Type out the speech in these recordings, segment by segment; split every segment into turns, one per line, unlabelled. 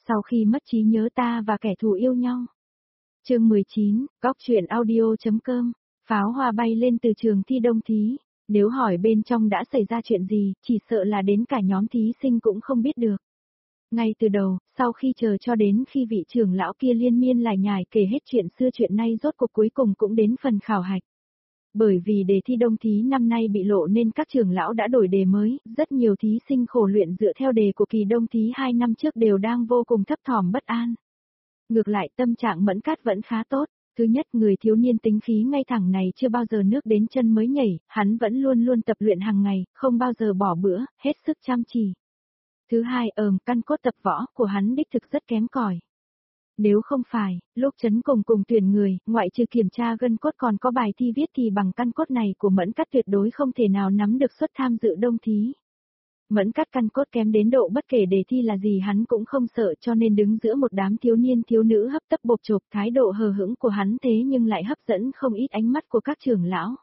Sau khi mất trí nhớ ta và kẻ thù yêu nhau. Chương 19, góc truyện audio.com. Pháo hoa bay lên từ trường thi đông thí. Nếu hỏi bên trong đã xảy ra chuyện gì, chỉ sợ là đến cả nhóm thí sinh cũng không biết được. Ngay từ đầu, sau khi chờ cho đến khi vị trưởng lão kia liên miên lải nhải kể hết chuyện xưa chuyện nay, rốt cuộc cuối cùng cũng đến phần khảo hạch. Bởi vì đề thi đông thí năm nay bị lộ nên các trưởng lão đã đổi đề mới, rất nhiều thí sinh khổ luyện dựa theo đề của kỳ đông thí 2 năm trước đều đang vô cùng thấp thỏm bất an. Ngược lại tâm trạng Mẫn Cát vẫn khá tốt. Thứ nhất, người thiếu niên tính khí ngay thẳng này chưa bao giờ nước đến chân mới nhảy, hắn vẫn luôn luôn tập luyện hàng ngày, không bao giờ bỏ bữa, hết sức chăm chỉ. Thứ hai, căn cốt tập võ của hắn đích thực rất kém cỏi. Nếu không phải, lúc chấn cùng tuyển người, ngoại trừ kiểm tra gân cốt còn có bài thi viết thì bằng căn cốt này của Mẫn Cát tuyệt đối không thể nào nắm được suất tham dự đông thí. Mẫn Cát căn cốt kém đến độ bất kể đề thi là gì hắn cũng không sợ, cho nên đứng giữa một đám thiếu niên thiếu nữ hấp tấp bộp chộp, thái độ hờ hững của hắn thế nhưng lại hấp dẫn không ít ánh mắt của các trưởng lão.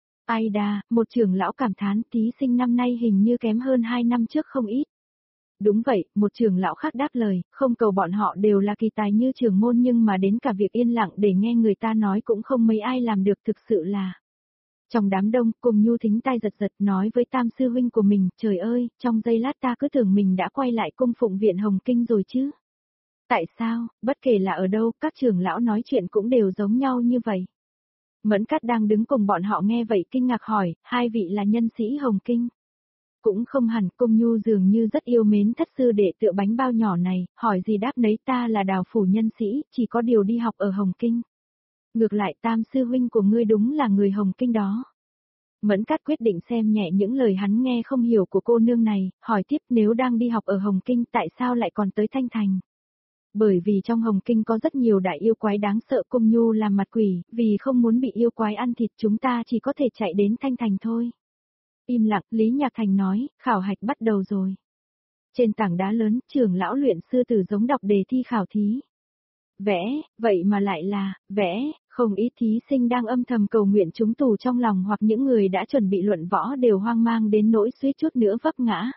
Ai đà, một trưởng lão cảm thán thí sinh năm nay hình như kém hơn 2 năm trước không ít. Đúng vậy, một trưởng lão khác đáp lời, không cầu bọn họ đều là kỳ tài như trưởng môn nhưng mà đến cả việc yên lặng để nghe người ta nói cũng không mấy ai làm được, thực sự là. Trong đám đông, Cùng Nhu thính tai giật giật nói với tam sư huynh của mình, trời ơi, trong giây lát ta cứ tưởng mình đã quay lại cung phụng viện Hồng Kinh rồi chứ. Tại sao, bất kể là ở đâu, các trưởng lão nói chuyện cũng đều giống nhau như vậy. Mẫn Cát đang đứng cùng bọn họ nghe vậy kinh ngạc hỏi, hai vị là nhân sĩ Hồng Kinh. Cũng không hẳn, Cung Nhu dường như rất yêu mến thất sư đệ tựa bánh bao nhỏ này, hỏi gì đáp nấy, ta là Đào phủ nhân sĩ, chỉ có điều đi học ở Hồng Kinh. Ngược lại tam sư huynh của ngươi đúng là người Hồng Kinh đó. Mẫn Cát quyết định xem nhẹ những lời hắn nghe không hiểu của cô nương này, hỏi tiếp nếu đang đi học ở Hồng Kinh tại sao lại còn tới Thanh Thành. Bởi vì trong Hồng Kinh có rất nhiều đại yêu quái đáng sợ. Cung Nhu làm mặt quỷ, vì không muốn bị yêu quái ăn thịt chúng ta chỉ có thể chạy đến Thanh Thành thôi. Im lặng, Lý Nhạc Thành nói, khảo hạch bắt đầu rồi. Trên tảng đá lớn, trưởng lão luyện sư tử giống đọc đề thi khảo thí. Vẽ, vậy mà lại là, vẽ, không ít thí sinh đang âm thầm cầu nguyện trúng tù trong lòng hoặc những người đã chuẩn bị luận võ đều hoang mang đến nỗi suýt chút nữa vấp ngã.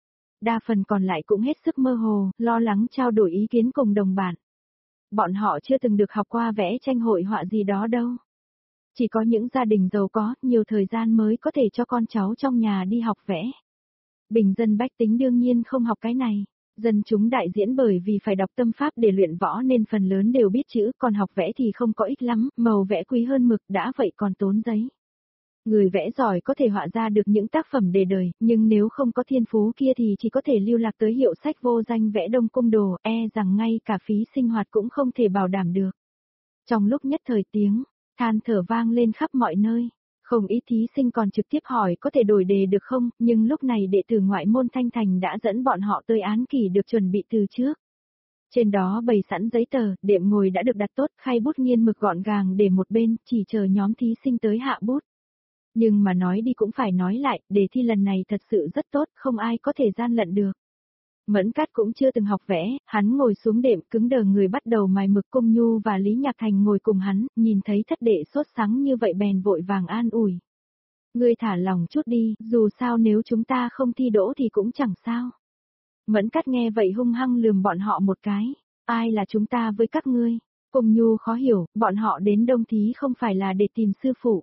Đa phần còn lại cũng hết sức mơ hồ, lo lắng trao đổi ý kiến cùng đồng bạn. Bọn họ chưa từng được học qua vẽ tranh hội họa gì đó đâu. Chỉ có những gia đình giàu có, nhiều thời gian mới có thể cho con cháu trong nhà đi học vẽ. Bình dân bách tính đương nhiên không học cái này. Dân chúng đại diễn bởi vì phải đọc tâm pháp để luyện võ nên phần lớn đều biết chữ, còn học vẽ thì không có ích lắm, màu vẽ quý hơn mực, đã vậy còn tốn giấy. Người vẽ giỏi có thể họa ra được những tác phẩm để đời, nhưng nếu không có thiên phú kia thì chỉ có thể lưu lạc tới hiệu sách vô danh vẽ Đông Cung Đồ, rằng ngay cả phí sinh hoạt cũng không thể bảo đảm được. Trong lúc nhất thời tiếng than thở vang lên khắp mọi nơi. Không ít thí sinh còn trực tiếp hỏi có thể đổi đề được không, nhưng lúc này đệ tử ngoại môn Thanh Thành đã dẫn bọn họ tới án kỷ được chuẩn bị từ trước. Trên đó bày sẵn giấy tờ, đệm ngồi đã được đặt tốt, khay bút nghiên mực gọn gàng để một bên, chỉ chờ nhóm thí sinh tới hạ bút. Nhưng mà nói đi cũng phải nói lại, đề thi lần này thật sự rất tốt, không ai có thể gian lận được. Mẫn Cát cũng chưa từng học vẽ, hắn ngồi xuống đệm cứng đờ người bắt đầu mài mực. Cung Nhu và Lý Nhạc Thành ngồi cùng hắn, nhìn thấy thất đệ sốt sắng như vậy bèn vội vàng an ủi. Ngươi thả lòng chút đi, dù sao nếu chúng ta không thi đỗ thì cũng chẳng sao. Mẫn Cát nghe vậy hung hăng lườm bọn họ một cái, ai là chúng ta với các ngươi? Cung Nhu khó hiểu, bọn họ đến đông thí không phải là để tìm sư phụ.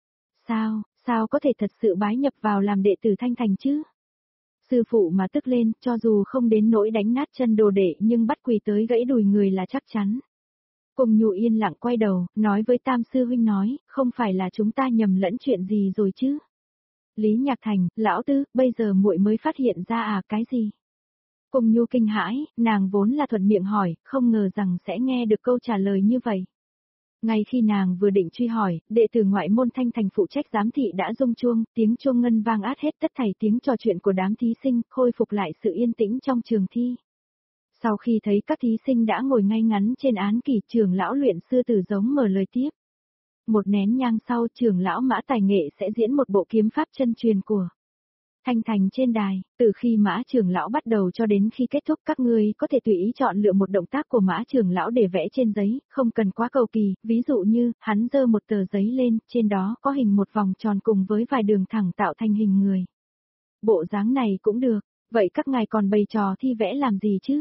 Sao có thể thật sự bái nhập vào làm đệ tử Thanh Thành chứ? Sư phụ mà tức lên, cho dù không đến nỗi đánh nát chân đồ đệ nhưng bắt quỳ tới gãy đùi người là chắc chắn. Cung Nhu yên lặng quay đầu, nói với tam sư huynh nói, không phải là chúng ta nhầm lẫn chuyện gì rồi chứ? Lý Nhạc Thành, lão tư, bây giờ muội mới phát hiện ra cái gì? Cung Nhu kinh hãi, nàng vốn là thuận miệng hỏi, không ngờ rằng sẽ nghe được câu trả lời như vậy. Ngay khi nàng vừa định truy hỏi, đệ tử ngoại môn Thanh Thành phụ trách giám thị đã rung chuông, tiếng chuông ngân vang át hết tất thảy tiếng trò chuyện của đám thí sinh, khôi phục lại sự yên tĩnh trong trường thi. Sau khi thấy các thí sinh đã ngồi ngay ngắn trên án kỷ, trưởng lão luyện sư tử giống mở lời tiếp. Một nén nhang sau, trưởng lão Mã Tài Nghệ sẽ diễn một bộ kiếm pháp chân truyền của Thanh Thành trên đài. Từ khi Mã trưởng lão bắt đầu cho đến khi kết thúc, các ngươi có thể tùy ý chọn lựa một động tác của Mã trưởng lão để vẽ trên giấy, không cần quá cầu kỳ, ví dụ như, hắn giơ một tờ giấy lên, trên đó có hình một vòng tròn cùng với vài đường thẳng tạo thành hình người. Bộ dáng này cũng được, vậy các ngài còn bày trò thi vẽ làm gì chứ?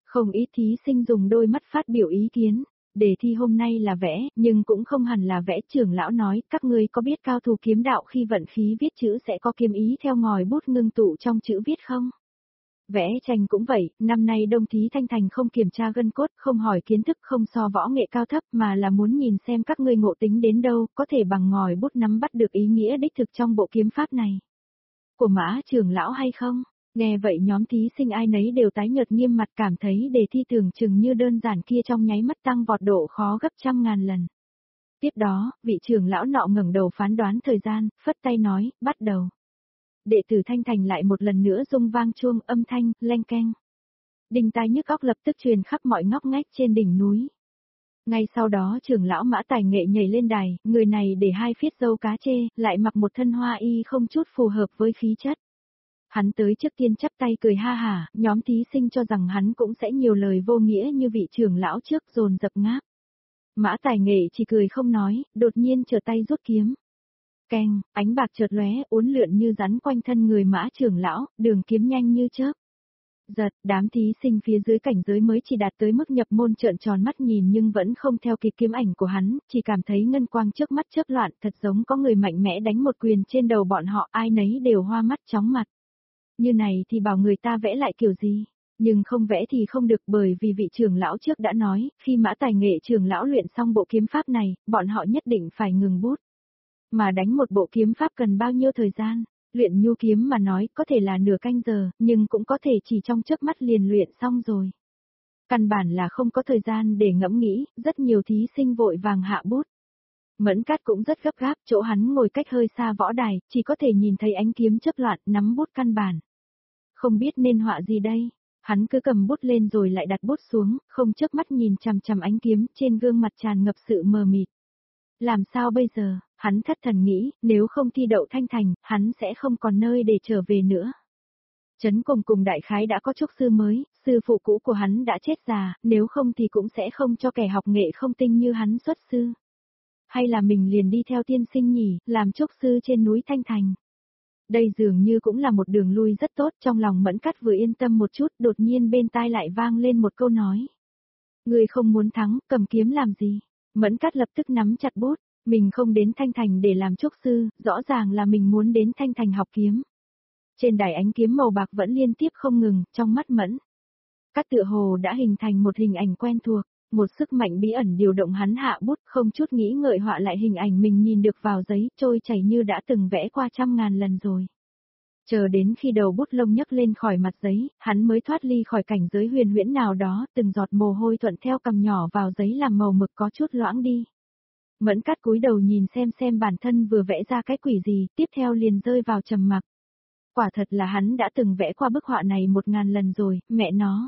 Không ít thí sinh dùng đôi mắt phát biểu ý kiến. Đề thi hôm nay là vẽ, nhưng cũng không hẳn là vẽ. Trưởng lão nói, các ngươi có biết cao thủ kiếm đạo khi vận khí viết chữ sẽ có kiếm ý theo ngòi bút ngưng tụ trong chữ viết không? Vẽ tranh cũng vậy, năm nay đông thí Thanh Thành không kiểm tra gân cốt, không hỏi kiến thức, không so võ nghệ cao thấp mà là muốn nhìn xem các ngươi ngộ tính đến đâu, có thể bằng ngòi bút nắm bắt được ý nghĩa đích thực trong bộ kiếm pháp này. Của Mã trưởng lão hay không? Nghe vậy nhóm thí sinh ai nấy đều tái nhợt nghiêm mặt, cảm thấy đề thi tưởng chừng như đơn giản kia trong nháy mắt tăng vọt độ khó gấp trăm ngàn lần. Tiếp đó, vị trưởng lão nọ ngẩng đầu phán đoán thời gian, phất tay nói, bắt đầu. Đệ tử Thanh Thành lại một lần nữa rung vang chuông, âm thanh, leng keng. Đinh tai nhức óc lập tức truyền khắp mọi ngóc ngách trên đỉnh núi. Ngay sau đó trưởng lão Mã Tài Nghệ nhảy lên đài, người này để hai phiết râu cá chê, lại mặc một thân hoa y không chút phù hợp với khí chất. Hắn tới trước tiên chắp tay cười ha hả, nhóm thí sinh cho rằng hắn cũng sẽ nhiều lời vô nghĩa như vị trưởng lão trước dồn dập ngáp. Mã Tài Nghệ chỉ cười không nói, đột nhiên trở tay rút kiếm. Keng, ánh bạc chợt lóe, uốn lượn như rắn quanh thân người Mã trưởng lão, đường kiếm nhanh như chớp. Giật, đám thí sinh phía dưới cảnh giới mới chỉ đạt tới mức nhập môn trợn tròn mắt nhìn nhưng vẫn không theo kịp kiếm ảnh của hắn, chỉ cảm thấy ngân quang trước mắt chớp loạn, thật giống có người mạnh mẽ đánh một quyền trên đầu bọn họ, ai nấy đều hoa mắt chóng mặt. Như này thì bảo người ta vẽ lại kiểu gì? Nhưng không vẽ thì không được, bởi vì vị trưởng lão trước đã nói, khi Mã Tài Nghệ trưởng lão luyện xong bộ kiếm pháp này, bọn họ nhất định phải ngừng bút. Mà đánh một bộ kiếm pháp cần bao nhiêu thời gian? Luyện nhu kiếm mà nói có thể là nửa canh giờ, nhưng cũng có thể chỉ trong chớp mắt liền luyện xong rồi. Căn bản là không có thời gian để ngẫm nghĩ, rất nhiều thí sinh vội vàng hạ bút. Mẫn Cát cũng rất gấp gáp, chỗ hắn ngồi cách hơi xa võ đài, chỉ có thể nhìn thấy ánh kiếm chớp loạn, nắm bút căn bản. Không biết nên họa gì đây, hắn cứ cầm bút lên rồi lại đặt bút xuống, không chớp mắt nhìn chằm chằm ánh kiếm, trên gương mặt tràn ngập sự mờ mịt. Làm sao bây giờ, hắn thất thần nghĩ, nếu không thi đậu Thanh Thành, hắn sẽ không còn nơi để trở về nữa. Trấn cùng đại khái đã có trúc sư mới, sư phụ cũ của hắn đã chết già, nếu không thì cũng sẽ không cho kẻ học nghệ không tinh như hắn xuất sư. Hay là mình liền đi theo tiên sinh nhỉ, làm trúc sư trên núi Thanh Thành. Đây dường như cũng là một đường lui rất tốt, trong lòng Mẫn Cát vừa yên tâm một chút, đột nhiên bên tai lại vang lên một câu nói. Người không muốn thắng, cầm kiếm làm gì? Mẫn Cát lập tức nắm chặt bút, mình không đến Thanh Thành để làm trúc sư, rõ ràng là mình muốn đến Thanh Thành học kiếm. Trên đài ánh kiếm màu bạc vẫn liên tiếp không ngừng, trong mắt Mẫn Cát tựa hồ đã hình thành một hình ảnh quen thuộc, một sức mạnh bí ẩn điều động hắn hạ bút, không chút nghĩ ngợi họa lại hình ảnh mình nhìn được vào giấy, trôi chảy như đã từng vẽ qua trăm ngàn lần rồi. Chờ đến khi đầu bút lông nhấc lên khỏi mặt giấy, hắn mới thoát ly khỏi cảnh giới huyền huyễn nào đó, từng giọt mồ hôi thuận theo cằm nhỏ vào giấy làm màu mực có chút loãng đi. Mẫn Cát cúi đầu nhìn xem bản thân vừa vẽ ra cái quỷ gì, tiếp theo liền rơi vào trầm mặc. Quả thật là hắn đã từng vẽ qua bức họa này 1000 lần rồi, mẹ nó.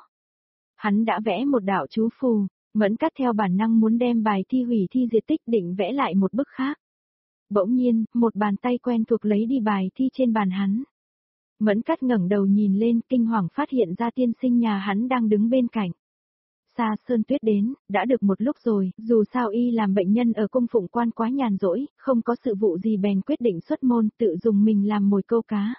Hắn đã vẽ một đạo chú phù, Mẫn Cát theo bản năng muốn đem bài thi hủy thi diệt tích định vẽ lại một bức khác. Bỗng nhiên, một bàn tay quen thuộc lấy đi bài thi trên bàn hắn. Mẫn Cát ngẩng đầu nhìn lên, kinh hoàng phát hiện ra tiên sinh nhà hắn đang đứng bên cạnh. Sa Sơn Tuyết đến, đã được một lúc rồi, dù sao y làm bệnh nhân ở cung phụng quan quá nhàn rỗi, không có sự vụ gì bèn quyết định xuất môn, tự dùng mình làm mồi câu cá.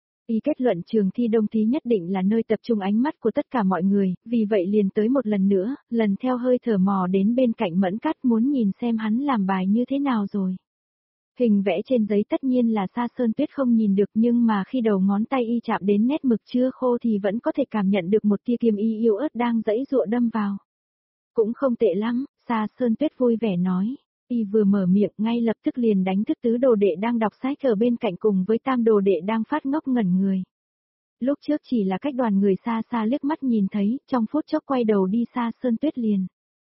Y kết luận trường thi đông thí nhất định là nơi tập trung ánh mắt của tất cả mọi người, vì vậy liền tới một lần nữa, lần theo hơi thở mò đến bên cạnh Mẫn Cát muốn nhìn xem hắn làm bài như thế nào rồi. Hình vẽ trên giấy tất nhiên là Sa Sơn Tuyết không nhìn được, nhưng mà khi đầu ngón tay y chạm đến nét mực chưa khô thì vẫn có thể cảm nhận được một tia kiếm y yếu ớt đang giãy giụa đâm vào. Cũng không tệ lắm, Sa Sơn Tuyết vui vẻ nói. Y vừa mở miệng ngay lập tức liền đánh thức tứ đồ đệ đang đọc sách ở bên cạnh cùng với tam đồ đệ đang phát ngốc ngẩn người. Lúc trước chỉ là cách đoàn người xa xa liếc mắt nhìn thấy, trong phút chốc quay đầu đi Sa Sơn Tuyết liền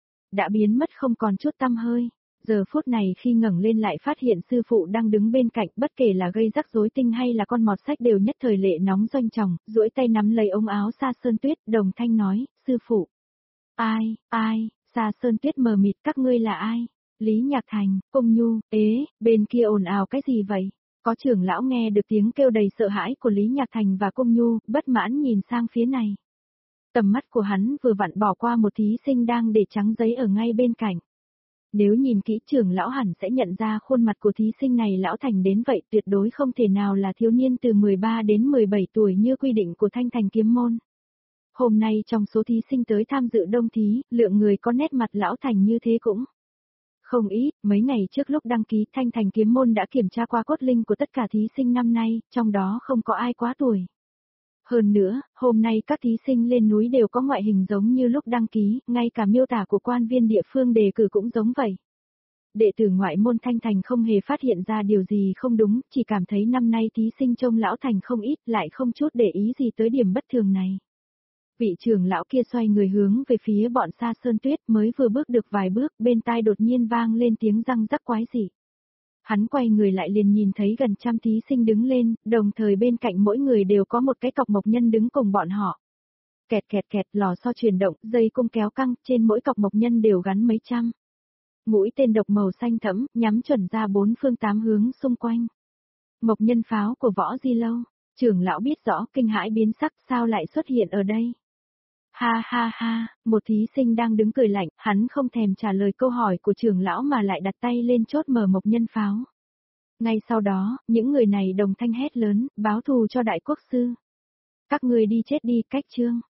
đã biến mất không còn chút tăm hơi. Giờ phút này khi ngẩng lên lại phát hiện sư phụ đang đứng bên cạnh, bất kể là gây rắc rối tinh hay là con mọt sách đều nhất thời lệ nóng doanh tròng, duỗi tay nắm lấy ống áo Sa Sơn Tuyết, đồng thanh nói, sư phụ. Ai, Sa Sơn Tuyết mờ mịt, các ngươi là ai? Lý Nhạc Thành, Cung Nhu, bên kia ồn ào cái gì vậy? Có trưởng lão nghe được tiếng kêu đầy sợ hãi của Lý Nhạc Thành và Cung Nhu, bất mãn nhìn sang phía này. Tầm mắt của hắn vừa vặn bỏ qua một thí sinh đang để trắng giấy ở ngay bên cạnh. Nếu nhìn kỹ trưởng lão hẳn sẽ nhận ra khuôn mặt của thí sinh này lão thành đến vậy, tuyệt đối không thể nào là thiếu niên từ 13 đến 17 tuổi như quy định của Thanh Thành kiếm môn. Hôm nay trong số thí sinh tới tham dự đông thí, lượng người có nét mặt lão thành như thế cũng không ít. Mấy ngày trước lúc đăng ký, Thanh Thành Kiếm Môn đã kiểm tra qua cốt linh của tất cả thí sinh năm nay, trong đó không có ai quá tuổi. Hơn nữa, hôm nay các thí sinh lên núi đều có ngoại hình giống như lúc đăng ký, ngay cả miêu tả của quan viên địa phương đề cử cũng giống vậy. Đệ tử ngoại môn Thanh Thành không hề phát hiện ra điều gì không đúng, chỉ cảm thấy năm nay thí sinh trông lão thành không ít, lại không chút để ý gì tới điểm bất thường này. Vị trưởng lão kia xoay người hướng về phía bọn Sa Sơn Tuyết, mới vừa bước được vài bước, bên tai đột nhiên vang lên tiếng răng rắc quái dị. Hắn quay người lại liền nhìn thấy gần trăm thí sinh đứng lên, đồng thời bên cạnh mỗi người đều có một cái cọc mộc nhân đứng cùng bọn họ. Kẹt kẹt kẹt, lò xo chuyển động, dây cung kéo căng, trên mỗi cọc mộc nhân đều gắn mấy trăm mũi tên độc màu xanh thẫm, nhắm chuẩn ra bốn phương tám hướng xung quanh. Mộc nhân pháo của Võ Di Lâu, trưởng lão biết rõ, kinh hãi biến sắc, sao lại xuất hiện ở đây? Ha ha ha, một thí sinh đang đứng cười lạnh, hắn không thèm trả lời câu hỏi của trưởng lão mà lại đặt tay lên chốt mở mộc nhân pháo. Ngay sau đó, những người này đồng thanh hét lớn, báo thù cho đại quốc sư. Các người đi chết đi, cách chương.